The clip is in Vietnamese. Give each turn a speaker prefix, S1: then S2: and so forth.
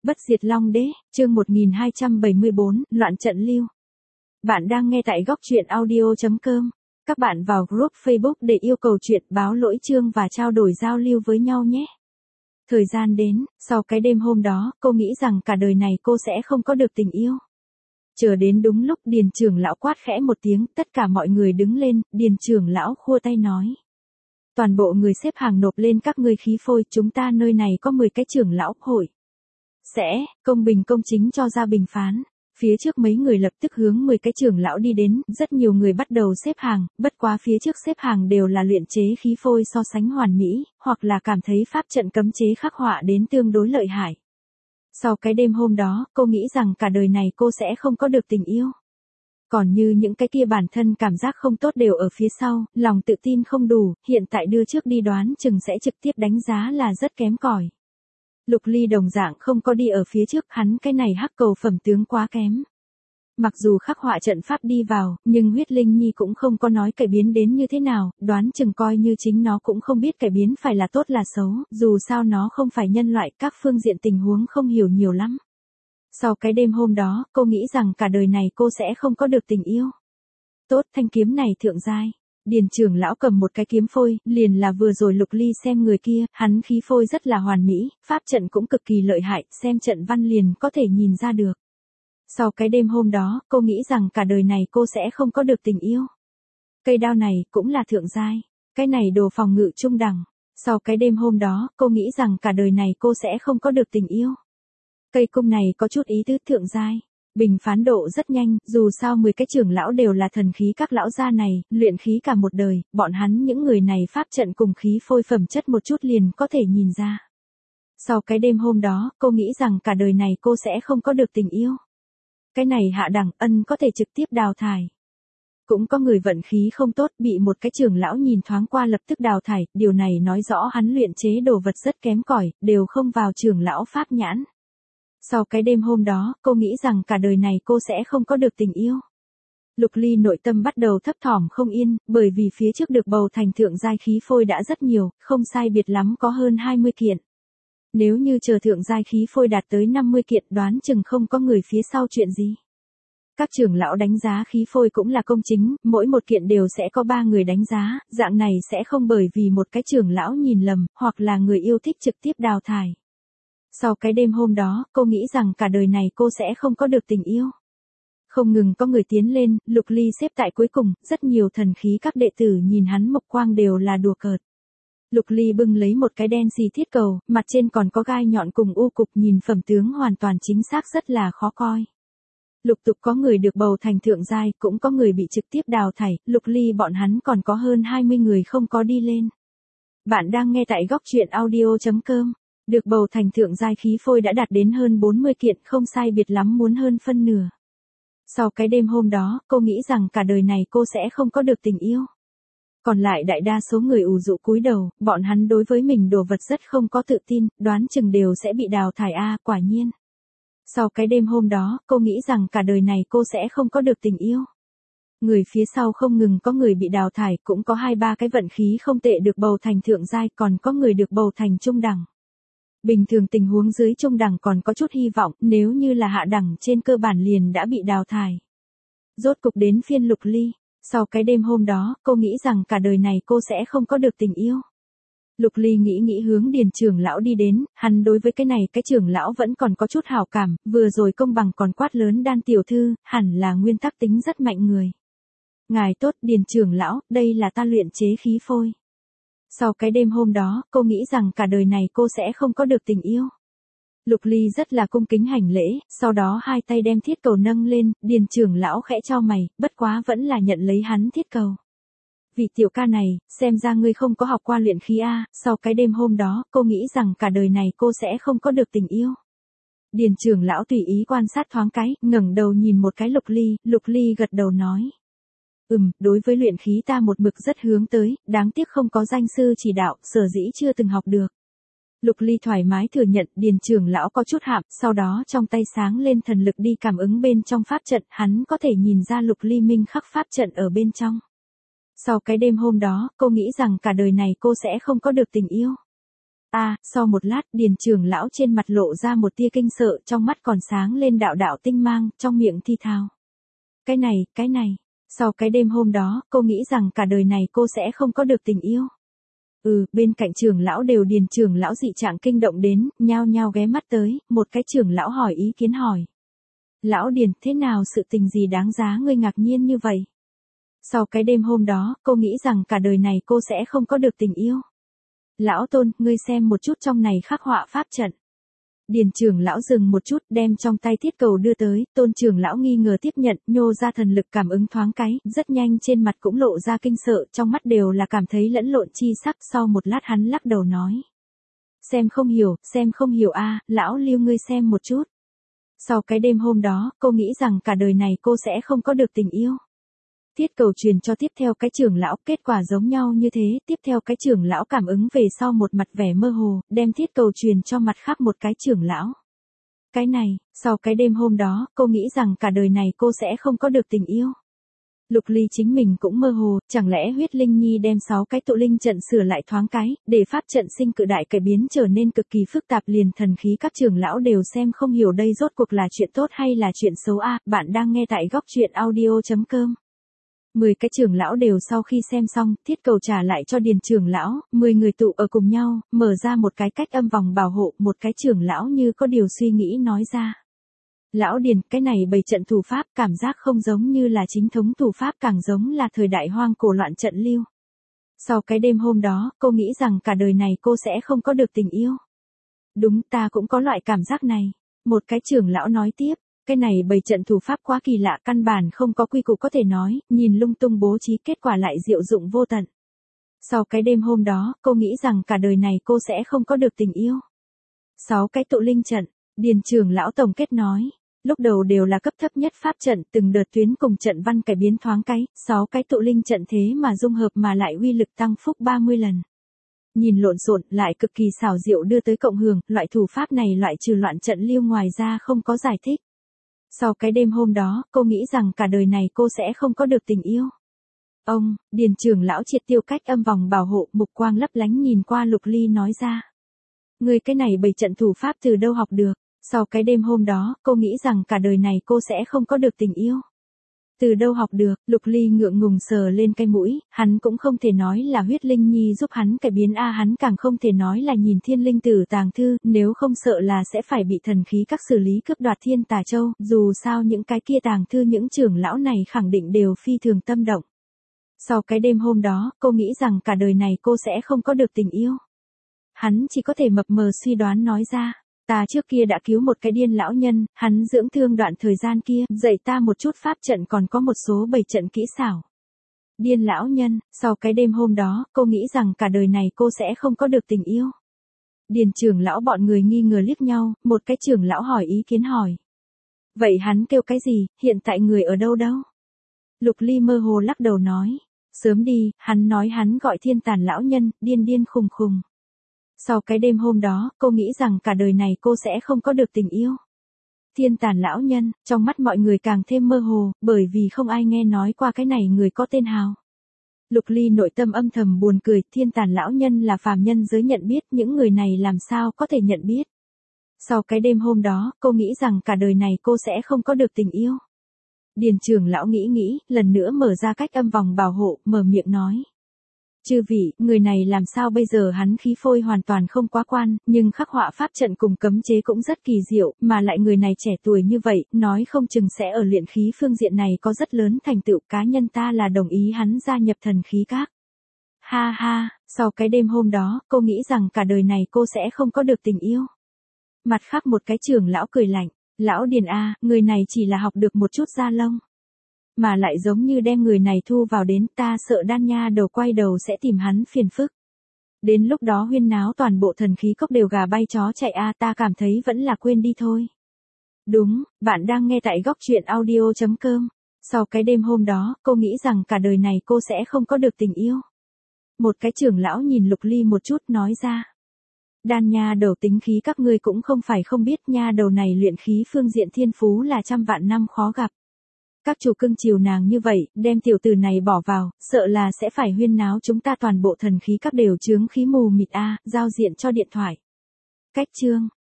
S1: Bất diệt Long Đế, chương 1274, Loạn trận lưu. Bạn đang nghe tại góc truyện audio.com. Các bạn vào group Facebook để yêu cầu chuyện báo lỗi chương và trao đổi giao lưu với nhau nhé. Thời gian đến, sau cái đêm hôm đó, cô nghĩ rằng cả đời này cô sẽ không có được tình yêu. Chờ đến đúng lúc Điền trưởng lão quát khẽ một tiếng, tất cả mọi người đứng lên, Điền trưởng lão khua tay nói. Toàn bộ người xếp hàng nộp lên các ngươi khí phôi, chúng ta nơi này có 10 cái trưởng lão hội. Sẽ, công bình công chính cho ra bình phán. Phía trước mấy người lập tức hướng 10 cái trưởng lão đi đến, rất nhiều người bắt đầu xếp hàng, bất quá phía trước xếp hàng đều là luyện chế khí phôi so sánh hoàn mỹ, hoặc là cảm thấy pháp trận cấm chế khắc họa đến tương đối lợi hại. Sau cái đêm hôm đó, cô nghĩ rằng cả đời này cô sẽ không có được tình yêu. Còn như những cái kia bản thân cảm giác không tốt đều ở phía sau, lòng tự tin không đủ, hiện tại đưa trước đi đoán chừng sẽ trực tiếp đánh giá là rất kém cỏi. Lục Ly đồng dạng không có đi ở phía trước, hắn cái này hắc cầu phẩm tướng quá kém. Mặc dù khắc họa trận pháp đi vào, nhưng huyết linh nhi cũng không có nói cải biến đến như thế nào, đoán chừng coi như chính nó cũng không biết cải biến phải là tốt là xấu, dù sao nó không phải nhân loại, các phương diện tình huống không hiểu nhiều lắm. Sau cái đêm hôm đó, cô nghĩ rằng cả đời này cô sẽ không có được tình yêu. Tốt, thanh kiếm này thượng giai. Điền trưởng lão cầm một cái kiếm phôi, liền là vừa rồi Lục Ly xem người kia, hắn khí phôi rất là hoàn mỹ, pháp trận cũng cực kỳ lợi hại, xem trận văn liền có thể nhìn ra được. Sau cái đêm hôm đó, cô nghĩ rằng cả đời này cô sẽ không có được tình yêu. Cây đao này cũng là thượng giai, cái này đồ phòng ngự trung đẳng. Sau cái đêm hôm đó, cô nghĩ rằng cả đời này cô sẽ không có được tình yêu. Cây cung này có chút ý tứ thượng giai. Bình phán độ rất nhanh, dù sao 10 cái trưởng lão đều là thần khí, các lão gia này, luyện khí cả một đời, bọn hắn những người này pháp trận cùng khí phôi phẩm chất một chút liền có thể nhìn ra. Sau cái đêm hôm đó, cô nghĩ rằng cả đời này cô sẽ không có được tình yêu. Cái này hạ đẳng ân có thể trực tiếp đào thải. Cũng có người vận khí không tốt, bị một cái trưởng lão nhìn thoáng qua lập tức đào thải, điều này nói rõ hắn luyện chế đồ vật rất kém cỏi, đều không vào trưởng lão pháp nhãn. Sau cái đêm hôm đó, cô nghĩ rằng cả đời này cô sẽ không có được tình yêu. Lục Ly nội tâm bắt đầu thấp thỏm không yên, bởi vì phía trước được bầu thành thượng giai khí phôi đã rất nhiều, không sai biệt lắm có hơn 20 kiện. Nếu như chờ thượng giai khí phôi đạt tới 50 kiện đoán chừng không có người phía sau chuyện gì. Các trưởng lão đánh giá khí phôi cũng là công chính, mỗi một kiện đều sẽ có 3 người đánh giá, dạng này sẽ không bởi vì một cái trưởng lão nhìn lầm, hoặc là người yêu thích trực tiếp đào thải. Sau cái đêm hôm đó, cô nghĩ rằng cả đời này cô sẽ không có được tình yêu. Không ngừng có người tiến lên, Lục Ly xếp tại cuối cùng, rất nhiều thần khí các đệ tử nhìn hắn mộc quang đều là đùa cợt. Lục Ly bưng lấy một cái đen xì thiết cầu, mặt trên còn có gai nhọn cùng u cục, nhìn phẩm tướng hoàn toàn chính xác rất là khó coi. Lục tục có người được bầu thành thượng giai, cũng có người bị trực tiếp đào thải, Lục Ly bọn hắn còn có hơn 20 người không có đi lên. Bạn đang nghe tại góc truyện audio.com. Được bầu thành thượng giai khí phôi đã đạt đến hơn 40 kiện, không sai biệt lắm muốn hơn phân nửa. Sau cái đêm hôm đó, cô nghĩ rằng cả đời này cô sẽ không có được tình yêu. Còn lại đại đa số người ủ rũ cúi đầu, bọn hắn đối với mình đồ vật rất không có tự tin, đoán chừng đều sẽ bị đào thải quả nhiên. Sau cái đêm hôm đó, cô nghĩ rằng cả đời này cô sẽ không có được tình yêu. Người phía sau không ngừng có người bị đào thải, cũng có 2-3 cái vận khí không tệ được bầu thành thượng giai, còn có người được bầu thành trung đẳng. Bình thường tình huống dưới trung đẳng còn có chút hy vọng, nếu như là hạ đẳng trên cơ bản liền đã bị đào thải. Rốt cục đến phiên Lục Ly, sau cái đêm hôm đó, cô nghĩ rằng cả đời này cô sẽ không có được tình yêu. Lục Ly nghĩ hướng Điền trưởng lão đi đến, hắn đối với cái này cái trưởng lão vẫn còn có chút hảo cảm, vừa rồi công bằng còn quát lớn Đan tiểu thư, hẳn là nguyên tắc tính rất mạnh người. Ngài tốt Điền trưởng lão, đây là ta luyện chế khí phôi. Sau cái đêm hôm đó, cô nghĩ rằng cả đời này cô sẽ không có được tình yêu. Lục Ly rất là cung kính hành lễ, sau đó hai tay đem thiết cầu nâng lên, Điền trưởng lão khẽ chau mày, bất quá vẫn là nhận lấy hắn thiết cầu. Vị tiểu ca này, xem ra ngươi không có học qua luyện khí sau cái đêm hôm đó, cô nghĩ rằng cả đời này cô sẽ không có được tình yêu. Điền trưởng lão tùy ý quan sát thoáng cái, ngẩng đầu nhìn một cái Lục Ly gật đầu nói. Đối với luyện khí ta một mực rất hướng tới, đáng tiếc không có danh sư chỉ đạo, sở dĩ chưa từng học được. Lục Ly thoải mái thừa nhận, Điền trưởng lão có chút hạm, sau đó trong tay sáng lên thần lực đi cảm ứng bên trong pháp trận, hắn có thể nhìn ra Lục Ly minh khắc pháp trận ở bên trong. Sau cái đêm hôm đó, cô nghĩ rằng cả đời này cô sẽ không có được tình yêu. Sau một lát, Điền trưởng lão trên mặt lộ ra một tia kinh sợ, trong mắt còn sáng lên đạo đạo tinh mang, trong miệng thi thào. Cái này. Sau cái đêm hôm đó, cô nghĩ rằng cả đời này cô sẽ không có được tình yêu. Bên cạnh trưởng lão đều Điền trưởng lão dị trạng kinh động đến, nhao nhao ghé mắt tới, một cái trưởng lão hỏi ý kiến hỏi. Lão Điền, thế nào sự tình gì đáng giá ngươi ngạc nhiên như vậy? Sau cái đêm hôm đó, cô nghĩ rằng cả đời này cô sẽ không có được tình yêu. Lão Tôn, ngươi xem một chút trong này khắc họa pháp trận. Điền trưởng lão dừng một chút, đem trong tay thiết cầu đưa tới, Tôn trưởng lão nghi ngờ tiếp nhận, nhô ra thần lực cảm ứng thoáng cái, rất nhanh trên mặt cũng lộ ra kinh sợ, trong mắt đều là cảm thấy lẫn lộn chi sắc, sau một lát hắn lắc đầu nói. Xem không hiểu lão Lưu ngươi xem một chút. Sau cái đêm hôm đó, cô nghĩ rằng cả đời này cô sẽ không có được tình yêu. Thiết cầu truyền cho tiếp theo cái trưởng lão, kết quả giống nhau như thế, tiếp theo cái trưởng lão cảm ứng về sau một mặt vẻ mơ hồ, đem thiết cầu truyền cho mặt khác một cái trưởng lão. Cái này, sau cái đêm hôm đó, cô nghĩ rằng cả đời này cô sẽ không có được tình yêu. Lục Ly chính mình cũng mơ hồ, chẳng lẽ huyết linh nhi đem 6 cái tụ linh trận sửa lại thoáng cái, để pháp trận sinh cự đại cải biến trở nên cực kỳ phức tạp liền thần khí các trưởng lão đều xem không hiểu đây rốt cuộc là chuyện tốt hay là chuyện xấu Bạn đang nghe tại góc truyện audio.com. 10 cái trưởng lão đều sau khi xem xong, thiết cầu trả lại cho Điền trưởng lão, 10 người tụ ở cùng nhau, mở ra một cái cách âm vòng bảo hộ, một cái trưởng lão như có điều suy nghĩ nói ra. Lão Điền, cái này bày trận thủ pháp cảm giác không giống như là chính thống thủ pháp, càng giống là thời đại hoang cổ loạn trận lưu. Sau cái đêm hôm đó, cô nghĩ rằng cả đời này cô sẽ không có được tình yêu. Đúng, ta cũng có loại cảm giác này. Một cái trưởng lão nói tiếp. Cái này bày trận thủ pháp quá kỳ lạ, căn bản không có quy củ có thể nói, nhìn lung tung bố trí kết quả lại diệu dụng vô tận. Sau cái đêm hôm đó, cô nghĩ rằng cả đời này cô sẽ không có được tình yêu. 6 cái tụ linh trận, Điền trưởng lão tổng kết nói. Lúc đầu đều là cấp thấp nhất pháp trận, từng đợt tuyến cùng trận văn cải biến thoáng cái, 6 cái tụ linh trận thế mà dung hợp mà lại uy lực tăng phúc 30 lần. Nhìn lộn xộn lại cực kỳ xảo diệu đưa tới cộng hưởng, loại thủ pháp này loại trừ loạn trận lưu ngoài ra không có giải thích. Sau cái đêm hôm đó, cô nghĩ rằng cả đời này cô sẽ không có được tình yêu. Điền trưởng lão triệt tiêu cách âm vòng bảo hộ, mục quang lấp lánh nhìn qua Lục Ly nói ra. Người cái này bày trận thủ pháp từ đâu học được? Sau cái đêm hôm đó, cô nghĩ rằng cả đời này cô sẽ không có được tình yêu. Từ đâu học được? Lục Ly ngượng ngùng sờ lên cái mũi, hắn cũng không thể nói là huyết linh nhi giúp hắn cải biến hắn càng không thể nói là nhìn thiên linh tử tàng thư, nếu không sợ là sẽ phải bị thần khí các xử lý cướp đoạt thiên tà châu, dù sao những cái kia tàng thư những trưởng lão này khẳng định đều phi thường tâm động. Sau cái đêm hôm đó, cô nghĩ rằng cả đời này cô sẽ không có được tình yêu. Hắn chỉ có thể mập mờ suy đoán nói ra. Ta trước kia đã cứu một cái điên lão nhân, hắn dưỡng thương đoạn thời gian kia, dạy ta một chút pháp trận còn có một số bày trận kỹ xảo. Điên lão nhân, sau cái đêm hôm đó, cô nghĩ rằng cả đời này cô sẽ không có được tình yêu. Điền trưởng lão bọn người nghi ngờ liếc nhau, một cái trưởng lão hỏi ý kiến hỏi. Vậy hắn kêu cái gì, hiện tại người ở đâu? Lục Ly mơ hồ lắc đầu nói. Sớm đi, hắn nói hắn gọi thiên tàn lão nhân, điên khùng khùng. Sau cái đêm hôm đó, cô nghĩ rằng cả đời này cô sẽ không có được tình yêu. Thiên tàn lão nhân, trong mắt mọi người càng thêm mơ hồ, bởi vì không ai nghe nói qua cái này người có tên Hào. Lục Ly nội tâm âm thầm buồn cười, thiên tàn lão nhân là phàm nhân giới nhận biết, những người này làm sao có thể nhận biết. Sau cái đêm hôm đó, cô nghĩ rằng cả đời này cô sẽ không có được tình yêu. Điền trưởng lão nghĩ, lần nữa mở ra cách âm vòng bảo hộ, mở miệng nói. Chư vị, người này làm sao bây giờ hắn khí phôi hoàn toàn không quá quan, nhưng khắc họa pháp trận cùng cấm chế cũng rất kỳ diệu, mà lại người này trẻ tuổi như vậy, nói không chừng sẽ ở luyện khí phương diện này có rất lớn thành tựu, cá nhân ta là đồng ý hắn gia nhập thần khí các. Ha, sau cái đêm hôm đó, cô nghĩ rằng cả đời này cô sẽ không có được tình yêu. Mặt khác một cái trưởng lão cười lạnh, lão Điền người này chỉ là học được một chút da lông. Mà lại giống như đem người này thu vào đến, ta sợ đan nha đầu quay đầu sẽ tìm hắn phiền phức. Đến lúc đó huyên náo toàn bộ thần khí cốc đều gà bay chó chạy ta cảm thấy vẫn là quên đi thôi. Đúng, bạn đang nghe tại góc truyện audio.com. Sau cái đêm hôm đó, cô nghĩ rằng cả đời này cô sẽ không có được tình yêu. Một cái trưởng lão nhìn Lục Ly một chút nói ra. Đan nha đầu tính khí các ngươi cũng không phải không biết, nha đầu này luyện khí phương diện thiên phú là trăm vạn năm khó gặp. Các chủ cưng chiều nàng như vậy, đem tiểu tử này bỏ vào, sợ là sẽ phải huyên náo chúng ta toàn bộ thần khí các đều chướng khí mù mịt a, giao diện cho điện thoại. Cách chương